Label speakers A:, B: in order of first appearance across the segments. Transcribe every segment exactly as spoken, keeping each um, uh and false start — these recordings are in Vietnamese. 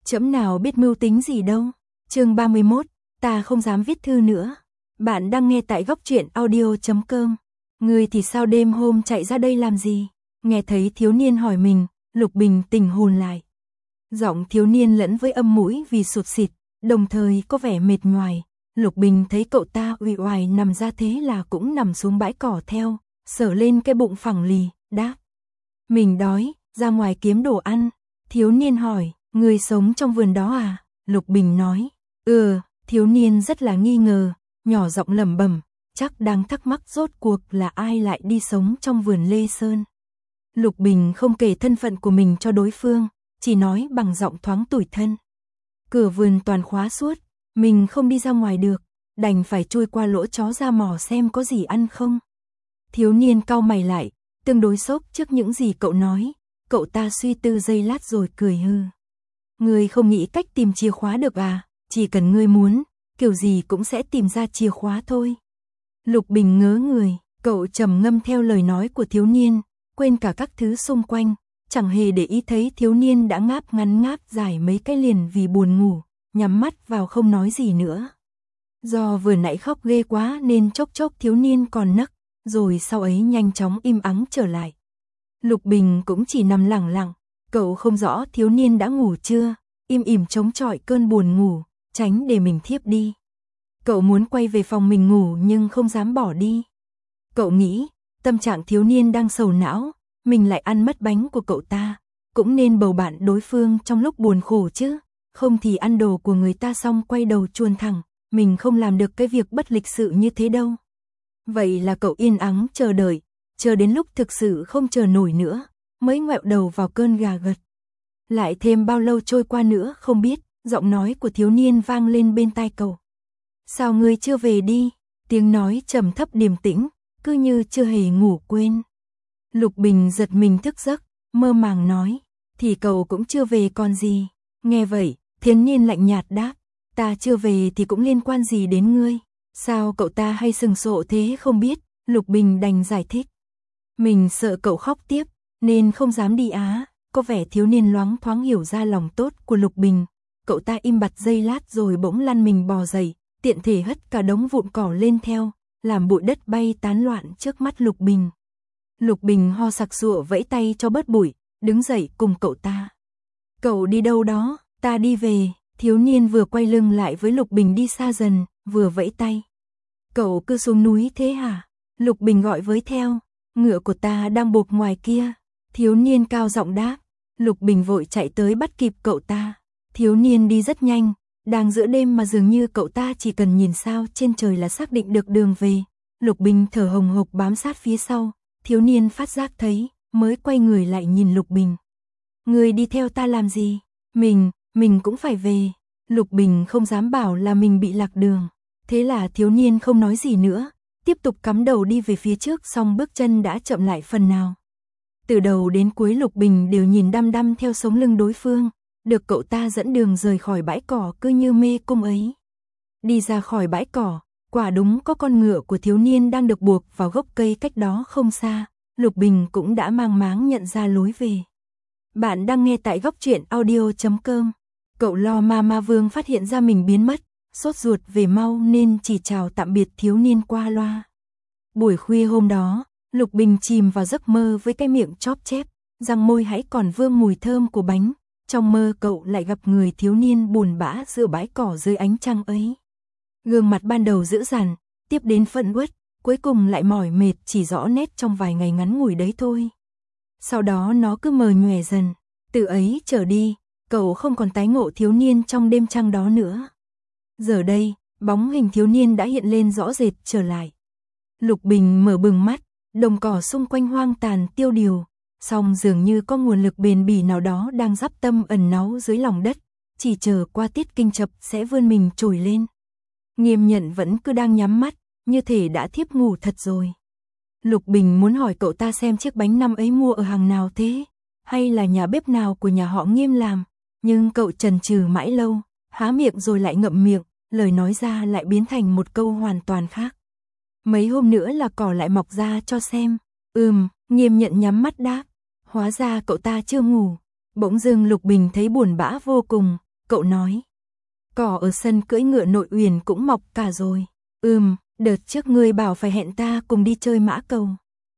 A: Trẫm nào biết mưu tính gì đâu. Chương ba mươi mốt, ta không dám viết thư nữa. Bạn đang nghe tại góc truyện audio chấm com. Ngươi thì sao đêm hôm chạy ra đây làm gì? Nghe thấy thiếu niên hỏi mình, Lục Bình tỉnh hồn lại. Giọng thiếu niên lẫn với âm mũi vì sụt sịt, đồng thời có vẻ mệt nhoài. Lục Bình thấy cậu ta uể oải nằm ra thế là cũng nằm xuống bãi cỏ theo, sờ lên cái bụng phẳng lì, đáp: mình đói, ra ngoài kiếm đồ ăn. Thiếu niên hỏi: ngươi sống trong vườn đó à? Lục Bình nói: ừ. Thiếu niên rất là nghi ngờ, nhỏ giọng lẩm bẩm, chắc đang thắc mắc rốt cuộc là ai lại đi sống trong vườn Lê Sơn. Lục Bình không kể thân phận của mình cho đối phương, chỉ nói bằng giọng thoáng tủi thân: cửa vườn toàn khóa suốt, mình không đi ra ngoài được, đành phải chui qua lỗ chó ra mò xem có gì ăn không. Thiếu niên cau mày lại, tương đối sốc trước những gì cậu nói. Cậu ta suy tư giây lát rồi cười hư: ngươi không nghĩ cách tìm chìa khóa được à? Chỉ cần ngươi muốn, kiểu gì cũng sẽ tìm ra chìa khóa thôi. Lục Bình ngớ người, cậu trầm ngâm theo lời nói của thiếu niên, quên cả các thứ xung quanh, chẳng hề để ý thấy thiếu niên đã ngáp ngắn ngáp dài mấy cái liền vì buồn ngủ, nhắm mắt vào không nói gì nữa. Do vừa nãy khóc ghê quá nên chốc chốc thiếu niên còn nấc, rồi sau ấy nhanh chóng im ắng trở lại. Lục Bình cũng chỉ nằm lẳng lặng, cậu không rõ thiếu niên đã ngủ chưa, im ỉm chống chọi cơn buồn ngủ, tránh để mình thiếp đi. Cậu muốn quay về phòng mình ngủ nhưng không dám bỏ đi. Cậu nghĩ, tâm trạng thiếu niên đang sầu não, mình lại ăn mất bánh của cậu ta, cũng nên bầu bạn đối phương trong lúc buồn khổ chứ, không thì ăn đồ của người ta xong quay đầu chuồn thẳng, mình không làm được cái việc bất lịch sự như thế đâu. Vậy là cậu yên ắng chờ đợi, chờ đến lúc thực sự không chờ nổi nữa, mới ngoẹo đầu vào cơn gà gật. Lại thêm bao lâu trôi qua nữa không biết, giọng nói của thiếu niên vang lên bên tai cậu. Sao ngươi chưa về đi? Tiếng nói trầm thấp điềm tĩnh, cứ như chưa hề ngủ quên. Lục Bình giật mình thức giấc, mơ màng nói, thì cậu cũng chưa về còn gì. Nghe vậy, thiếu niên lạnh nhạt đáp, ta chưa về thì cũng liên quan gì đến ngươi? Sao cậu ta hay sừng sộ thế không biết? Lục Bình đành giải thích, mình sợ cậu khóc tiếp, nên không dám đi á. Có vẻ thiếu niên loáng thoáng hiểu ra lòng tốt của Lục Bình. Cậu ta im bặt giây lát rồi bỗng lăn mình bò dậy, tiện thể hất cả đống vụn cỏ lên theo, làm bụi đất bay tán loạn trước mắt Lục Bình. Lục Bình ho sặc sụa vẫy tay cho bớt bụi, đứng dậy cùng cậu ta. Cậu đi đâu đó? Ta đi về. Thiếu niên vừa quay lưng lại với Lục Bình đi xa dần, vừa vẫy tay. Cậu cứ xuống núi thế hả? Lục Bình gọi với theo. Ngựa của ta đang buộc ngoài kia. Thiếu niên cao giọng đáp. Lục Bình vội chạy tới bắt kịp cậu ta. Thiếu niên đi rất nhanh, đang giữa đêm mà dường như cậu ta chỉ cần nhìn sao trên trời là xác định được đường về. Lục Bình thở hồng hộc bám sát phía sau, thiếu niên phát giác thấy, mới quay người lại nhìn Lục Bình. Người đi theo ta làm gì? Mình, mình cũng phải về. Lục Bình không dám bảo là mình bị lạc đường. Thế là thiếu niên không nói gì nữa, tiếp tục cắm đầu đi về phía trước, song bước chân đã chậm lại phần nào. Từ đầu đến cuối Lục Bình đều nhìn đăm đăm theo sống lưng đối phương, được cậu ta dẫn đường rời khỏi bãi cỏ cứ như mê cung ấy. Đi ra khỏi bãi cỏ, quả đúng có con ngựa của thiếu niên đang được buộc vào gốc cây cách đó không xa, Lục Bình cũng đã mang máng nhận ra lối về. Bạn đang nghe tại góc truyện audio chấm com. Cậu lo ma ma vương phát hiện ra mình biến mất, sốt ruột về mau nên chỉ chào tạm biệt thiếu niên qua loa. Buổi khuya hôm đó, Lục Bình chìm vào giấc mơ với cái miệng chóp chép, răng môi hãy còn vương mùi thơm của bánh. Trong mơ cậu lại gặp người thiếu niên buồn bã giữa bãi cỏ dưới ánh trăng ấy. Gương mặt ban đầu dữ dằn, tiếp đến phẫn uất, cuối cùng lại mỏi mệt chỉ rõ nét trong vài ngày ngắn ngủi đấy thôi. Sau đó nó cứ mờ nhòe dần, từ ấy trở đi, cậu không còn tái ngộ thiếu niên trong đêm trăng đó nữa. Giờ đây, bóng hình thiếu niên đã hiện lên rõ rệt trở lại. Lục Bình mở bừng mắt, đồng cỏ xung quanh hoang tàn tiêu điều, song dường như có nguồn lực bền bỉ nào đó đang dắp tâm ẩn náu dưới lòng đất, chỉ chờ qua tiết kinh chập sẽ vươn mình trồi lên. Nghiêm Nhận vẫn cứ đang nhắm mắt, như thể đã thiếp ngủ thật rồi. Lục Bình muốn hỏi cậu ta xem chiếc bánh năm ấy mua ở hàng nào thế, hay là nhà bếp nào của nhà họ Nghiêm làm, nhưng cậu chần chừ mãi lâu, há miệng rồi lại ngậm miệng, lời nói ra lại biến thành một câu hoàn toàn khác. Mấy hôm nữa là cỏ lại mọc ra cho xem. Ừm, Nghiêm Nhận nhắm mắt đáp. Hóa ra cậu ta chưa ngủ. Bỗng dưng Lục Bình thấy buồn bã vô cùng, cậu nói. Cỏ ở sân cưỡi ngựa Nội Uyển cũng mọc cả rồi. Ừm, đợt trước ngươi bảo phải hẹn ta cùng đi chơi mã cầu.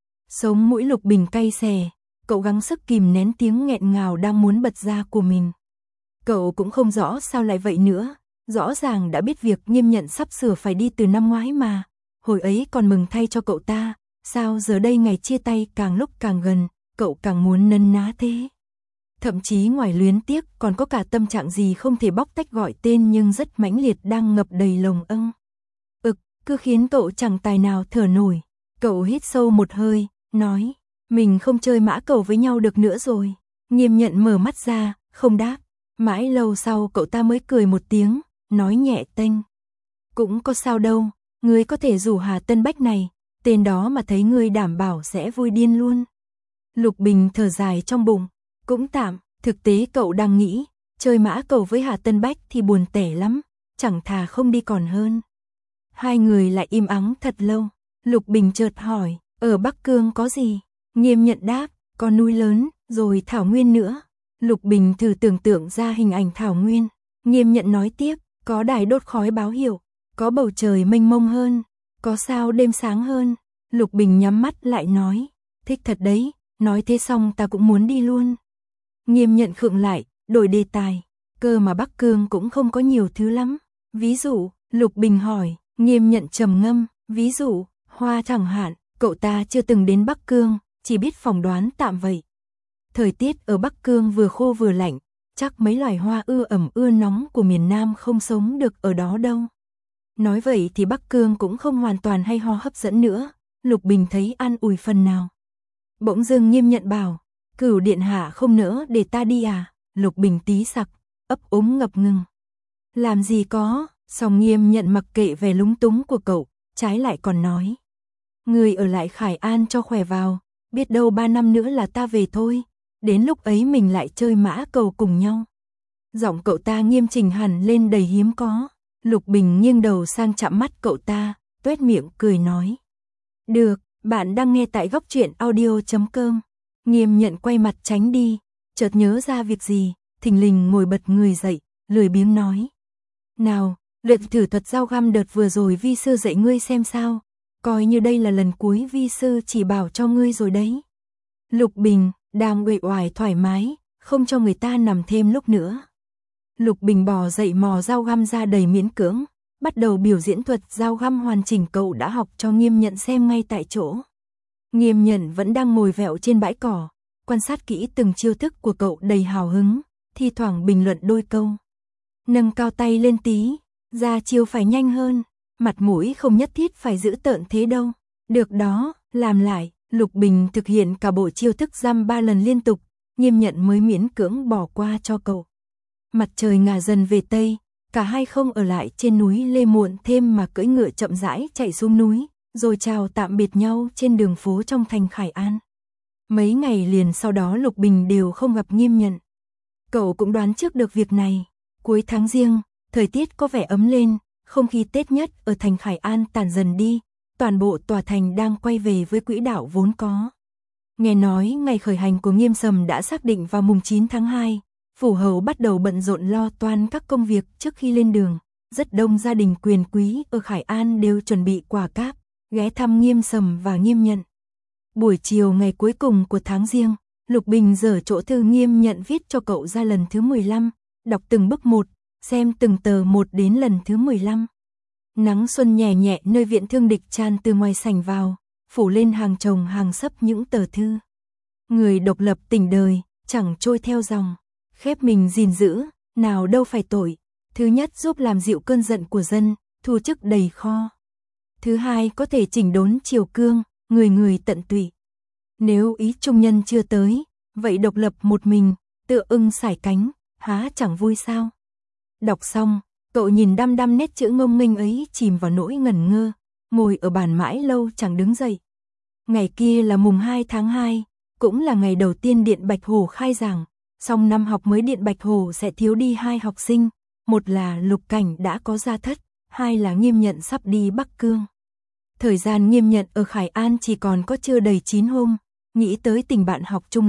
A: Sống mũi Lục Bình cay xè, cậu gắng sức kìm nén tiếng nghẹn ngào đang muốn bật ra của mình. Cậu cũng không rõ sao lại vậy nữa, rõ ràng đã biết việc Nghiêm Nhận sắp sửa phải đi từ năm ngoái mà, hồi ấy còn mừng thay cho cậu ta, sao giờ đây ngày chia tay càng lúc càng gần, cậu càng muốn nấn ná thế. Thậm chí ngoài luyến tiếc còn có cả tâm trạng gì không thể bóc tách gọi tên nhưng rất mãnh liệt đang ngập đầy lồng âng. Ực, cứ khiến cậu chẳng tài nào thở nổi. Cậu hít sâu một hơi, nói, mình không chơi mã cầu với nhau được nữa rồi. Nghiêm Nhận mở mắt ra, không đáp. Mãi lâu sau cậu ta mới cười một tiếng, nói nhẹ tênh. Cũng có sao đâu, ngươi có thể rủ Hà Tân Bách này, tên đó mà thấy ngươi đảm bảo sẽ vui điên luôn. Lục Bình thở dài trong bụng, cũng tạm, thực tế cậu đang nghĩ, chơi mã cầu với Hà Tân Bách thì buồn tẻ lắm, chẳng thà không đi còn hơn. Hai người lại im ắng thật lâu, Lục Bình chợt hỏi, ở Bắc Cương có gì? Nghiêm Nhận đáp, có núi lớn, rồi thảo nguyên nữa. Lục Bình thử tưởng tượng ra hình ảnh thảo nguyên, Nghiêm Nhận nói tiếp, có đài đốt khói báo hiệu, có bầu trời mênh mông hơn, có sao đêm sáng hơn. Lục Bình nhắm mắt lại nói, thích thật đấy, nói thế xong ta cũng muốn đi luôn. Nghiêm Nhận khựng lại, đổi đề tài, cơ mà Bắc Cương cũng không có nhiều thứ lắm. Ví dụ, Lục Bình hỏi, Nghiêm Nhận trầm ngâm, ví dụ, hoa chẳng hạn, cậu ta chưa từng đến Bắc Cương, chỉ biết phỏng đoán tạm vậy. Thời tiết ở Bắc Cương vừa khô vừa lạnh, chắc mấy loài hoa ưa ẩm ưa nóng của miền Nam không sống được ở đó đâu. Nói vậy thì Bắc Cương cũng không hoàn toàn hay ho hấp dẫn nữa, Lục Bình thấy an ủi phần nào. Bỗng dưng Nghiêm Nhận bảo, Cửu điện hạ không nỡ để ta đi à? Lục Bình tí sặc, ấp úng ngập ngừng. Làm gì có, song Nghiêm Nhận mặc kệ vẻ lúng túng của cậu, trái lại còn nói. Người ở lại Khải An cho khỏe vào, biết đâu ba năm nữa là ta về thôi, đến lúc ấy mình lại chơi mã cầu cùng nhau. Giọng cậu ta nghiêm chỉnh hẳn lên đầy hiếm có, Lục Bình nghiêng đầu sang chạm mắt cậu ta, tuét miệng cười nói. Được, bạn đang nghe tại góc truyện audio chấm com. Nghiêm Nhận quay mặt tránh đi, chợt nhớ ra việc gì, thình lình ngồi bật người dậy, lười biếng nói. Nào, luyện thử thuật dao găm đợt vừa rồi vi sư dạy ngươi xem sao, coi như đây là lần cuối vi sư chỉ bảo cho ngươi rồi đấy. Lục Bình, đang uể oải thoải mái, không cho người ta nằm thêm lúc nữa. Lục Bình bò dậy mò dao găm ra đầy miễn cưỡng, bắt đầu biểu diễn thuật dao găm hoàn chỉnh cậu đã học cho Nghiêm Nhận xem ngay tại chỗ. Nghiêm Nhận vẫn đang ngồi vẹo trên bãi cỏ, quan sát kỹ từng chiêu thức của cậu đầy hào hứng, thi thoảng bình luận đôi câu. Nâng cao tay lên tí, ra chiêu phải nhanh hơn, mặt mũi không nhất thiết phải giữ tợn thế đâu. Được đó, làm lại. Lục Bình thực hiện cả bộ chiêu thức giam ba lần liên tục, Nghiêm Nhận mới miễn cưỡng bỏ qua cho cậu. Mặt trời ngả dần về tây, cả hai không ở lại trên núi Lê muộn thêm mà cưỡi ngựa chậm rãi chạy xuống núi, rồi chào tạm biệt nhau trên đường phố trong thành Khải An. Mấy ngày liền sau đó Lục Bình đều không gặp Nghiêm Nhận. Cậu cũng đoán trước được việc này, cuối tháng Giêng, thời tiết có vẻ ấm lên, không khí Tết nhất ở thành Khải An tàn dần đi. Toàn bộ tòa thành đang quay về với quỹ đạo vốn có. Nghe nói ngày khởi hành của Nghiêm Sầm đã xác định vào mùng chín tháng hai, phủ hầu bắt đầu bận rộn lo toan các công việc trước khi lên đường. Rất đông gia đình quyền quý ở Khải An đều chuẩn bị quà cáp, ghé thăm Nghiêm Sầm và Nghiêm Nhận. Buổi chiều ngày cuối cùng của tháng Giêng, Lục Bình dở chỗ thư Nghiêm Nhận viết cho cậu ra lần thứ mười lăm, đọc từng bức một, xem từng tờ một đến lần thứ mười lăm. Nắng xuân nhẹ nhẹ nơi viện thương địch tràn từ ngoài sảnh vào, phủ lên hàng chồng hàng sấp những tờ thư. Người độc lập tỉnh đời, chẳng trôi theo dòng, khép mình gìn giữ, nào đâu phải tội. Thứ nhất giúp làm dịu cơn giận của dân, thu chức đầy kho. Thứ hai có thể chỉnh đốn triều cương, người người tận tụy. Nếu ý trung nhân chưa tới, vậy độc lập một mình, tựa ưng sải cánh, há chẳng vui sao. Đọc xong, cậu nhìn đăm đăm nét chữ ngông nghênh ấy chìm vào nỗi ngẩn ngơ, ngồi ở bàn mãi lâu chẳng đứng dậy. Ngày kia là mùng hai tháng hai, cũng là ngày đầu tiên Điện Bạch Hồ khai giảng, song năm học mới Điện Bạch Hồ sẽ thiếu đi hai học sinh, một là Lục Cảnh đã có gia thất, hai là Nghiêm Nhận sắp đi Bắc Cương. Thời gian Nghiêm Nhận ở Khải An chỉ còn có chưa đầy chín hôm, nghĩ tới tình bạn học chung lớp,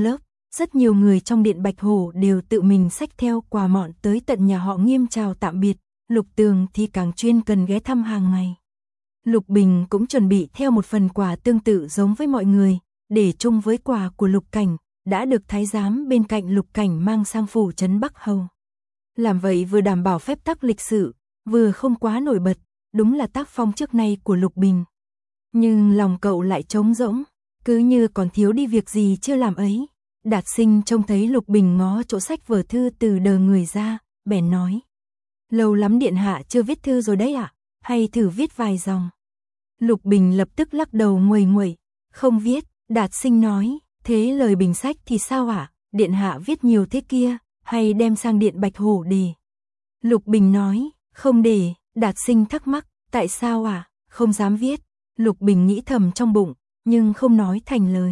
A: rất nhiều người trong Điện Bạch Hổ đều tự mình xách theo quà mọn tới tận nhà họ Nghiêm chào tạm biệt, Lục Tường thì càng chuyên cần ghé thăm hàng ngày. Lục Bình cũng chuẩn bị theo một phần quà tương tự giống với mọi người, để chung với quà của Lục Cảnh, đã được thái giám bên cạnh Lục Cảnh mang sang phủ trấn Bắc Hầu. Làm vậy vừa đảm bảo phép tắc lịch sự, vừa không quá nổi bật, đúng là tác phong trước nay của Lục Bình. Nhưng lòng cậu lại trống rỗng, cứ như còn thiếu đi việc gì chưa làm ấy. Đạt Sinh trông thấy Lục Bình ngó chỗ sách vở thư từ đờ người ra, bèn nói: lâu lắm điện hạ chưa viết thư rồi đấy ạ, hay thử viết vài dòng. Lục Bình lập tức lắc đầu nguầy nguậy, không viết. Đạt Sinh nói: thế lời bình sách thì sao ạ, điện hạ viết nhiều thế kia, hay đem sang Điện Bạch Hổ để? Lục Bình nói: không để. Đạt Sinh thắc mắc: tại sao ạ, không dám viết? Lục Bình nghĩ thầm trong bụng, nhưng không nói thành lời.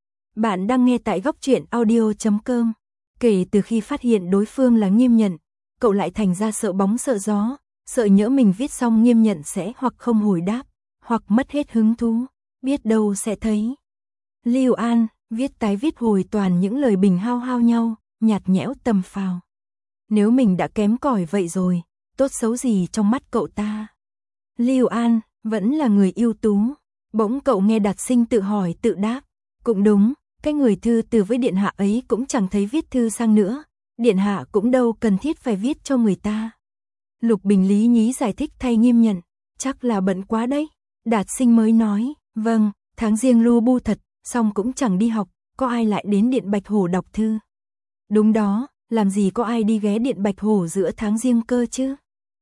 A: Bạn đang nghe tại góc truyện audio chấm com. Kể từ khi phát hiện đối phương là Nghiêm Nhận, cậu lại thành ra sợ bóng sợ gió, sợ nhỡ mình viết xong Nghiêm Nhận sẽ hoặc không hồi đáp, hoặc mất hết hứng thú, biết đâu sẽ thấy Lưu An viết tái viết hồi toàn những lời bình hao hao nhau, nhạt nhẽo tầm phào. Nếu mình đã kém cỏi vậy rồi, tốt xấu gì trong mắt cậu ta? Lưu An vẫn là người ưu tú. Bỗng cậu nghe Đạt Sinh tự hỏi tự đáp, cũng đúng, cái người thư từ với điện hạ ấy cũng chẳng thấy viết thư sang nữa, điện hạ cũng đâu cần thiết phải viết cho người ta. Lục Bình lý nhí giải thích thay Nghiêm Nhận, chắc là bận quá đấy. Đạt Sinh mới nói: vâng, tháng riêng lu bu thật, xong cũng chẳng đi học, có ai lại đến Điện Bạch Hổ đọc thư? Đúng đó, làm gì có ai đi ghé Điện Bạch Hổ giữa tháng riêng cơ chứ?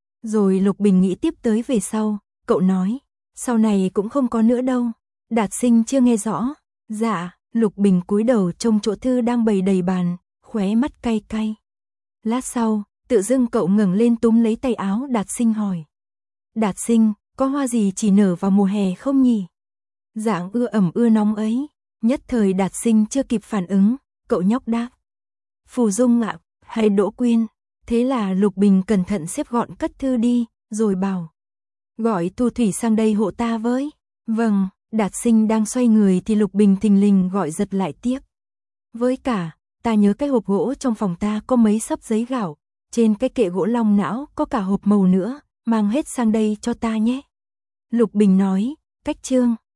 A: Rồi Lục Bình nghĩ tiếp tới về sau, cậu nói: sau này cũng không có nữa đâu. Đạt Sinh chưa nghe rõ. Dạ. Lục Bình cúi đầu trông chỗ thư đang bày đầy bàn, khóe mắt cay cay. Lát sau, tự dưng cậu ngẩng lên túm lấy tay áo Đạt Sinh hỏi: Đạt Sinh, có hoa gì chỉ nở vào mùa hè không nhỉ? Dạng ưa ẩm ưa nóng ấy. Nhất thời Đạt Sinh chưa kịp phản ứng, cậu nhóc đáp: Phù Dung ạ, hay Đỗ Quyên. Thế là Lục Bình cẩn thận xếp gọn cất thư đi, rồi bảo: gọi Thu Thủy sang đây hộ ta với. Vâng. Đạt Sinh đang xoay người thì Lục Bình thình lình gọi giật lại tiếc. Với cả, ta nhớ cái hộp gỗ trong phòng ta có mấy xấp giấy gạo, trên cái kệ gỗ long não có cả hộp màu nữa, mang hết sang đây cho ta nhé. Lục Bình nói: cách chương.